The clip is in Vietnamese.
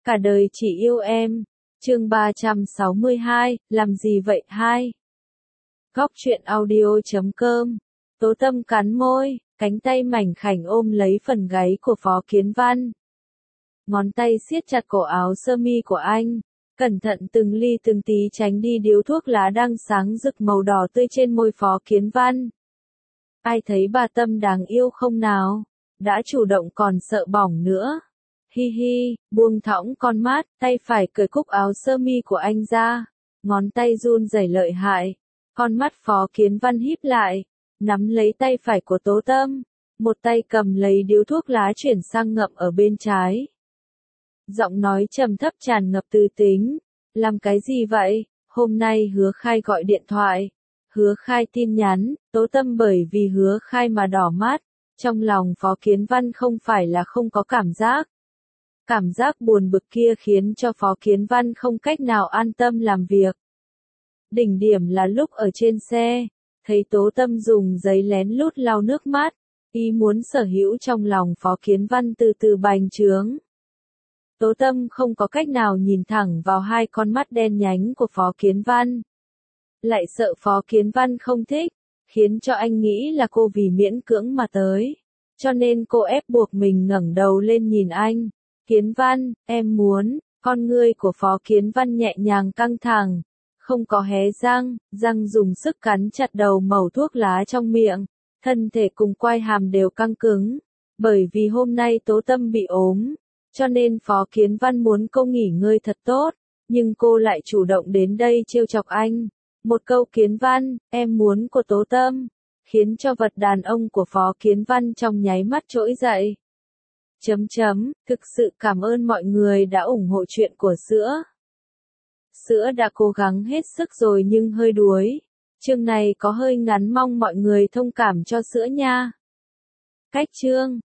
Cả đời chỉ yêu em. Chương 362, làm gì vậy 2? Góc truyện audio.com. Tố Tâm cắn môi, cánh tay mảnh khảnh ôm lấy phần gáy của Phó Kiến Văn. Ngón tay siết chặt cổ áo sơ mi của anh, cẩn thận từng ly từng tí tránh đi điếu thuốc lá đang sáng rực màu đỏ tươi trên môi Phó Kiến Văn. Ai thấy bà Tâm đáng yêu không nào? Đã chủ động còn sợ bỏng nữa. Hi hi, buông thõng con mắt, tay phải cởi cúc áo sơ mi của anh ra. Ngón tay run rẩy lợi hại. Con mắt Phó Kiến Văn híp lại, nắm lấy tay phải của Tố Tâm. Một tay cầm lấy điếu thuốc lá chuyển sang ngậm ở bên trái. Giọng nói trầm thấp tràn ngập tư tính. Làm cái gì vậy? Hôm nay Hứa Khai gọi điện thoại. Hứa Khai tin nhắn, Tố Tâm bởi vì Hứa Khai mà đỏ mắt. Trong lòng Phó Kiến Văn không phải là không có cảm giác. Cảm giác buồn bực kia khiến cho Phó Kiến Văn không cách nào an tâm làm việc. Đỉnh điểm là lúc ở trên xe, thấy Tố Tâm dùng giấy lén lút lau nước mắt, ý muốn sở hữu trong lòng Phó Kiến Văn từ từ bành trướng. Tố Tâm không có cách nào nhìn thẳng vào hai con mắt đen nhánh của Phó Kiến Văn. Lại sợ Phó Kiến Văn không thích, khiến cho anh nghĩ là cô vì miễn cưỡng mà tới. Cho nên cô ép buộc mình ngẩng đầu lên nhìn anh. Kiến Văn, em muốn, con ngươi của Phó Kiến Văn nhẹ nhàng căng thẳng, không có hé răng, răng dùng sức cắn chặt đầu mẩu thuốc lá trong miệng, thân thể cùng quai hàm đều căng cứng, bởi vì hôm nay Tố Tâm bị ốm, cho nên Phó Kiến Văn muốn cô nghỉ ngơi thật tốt, nhưng cô lại chủ động đến đây trêu chọc anh. Một câu Kiến Văn, em muốn của Tố Tâm, khiến cho vật đàn ông của Phó Kiến Văn trong nháy mắt trỗi dậy. Thực sự cảm ơn mọi người đã ủng hộ chuyện của Sữa. Sữa đã cố gắng hết sức rồi nhưng hơi đuối. Chương này có hơi ngắn, mong mọi người thông cảm cho Sữa nha. Cách chương,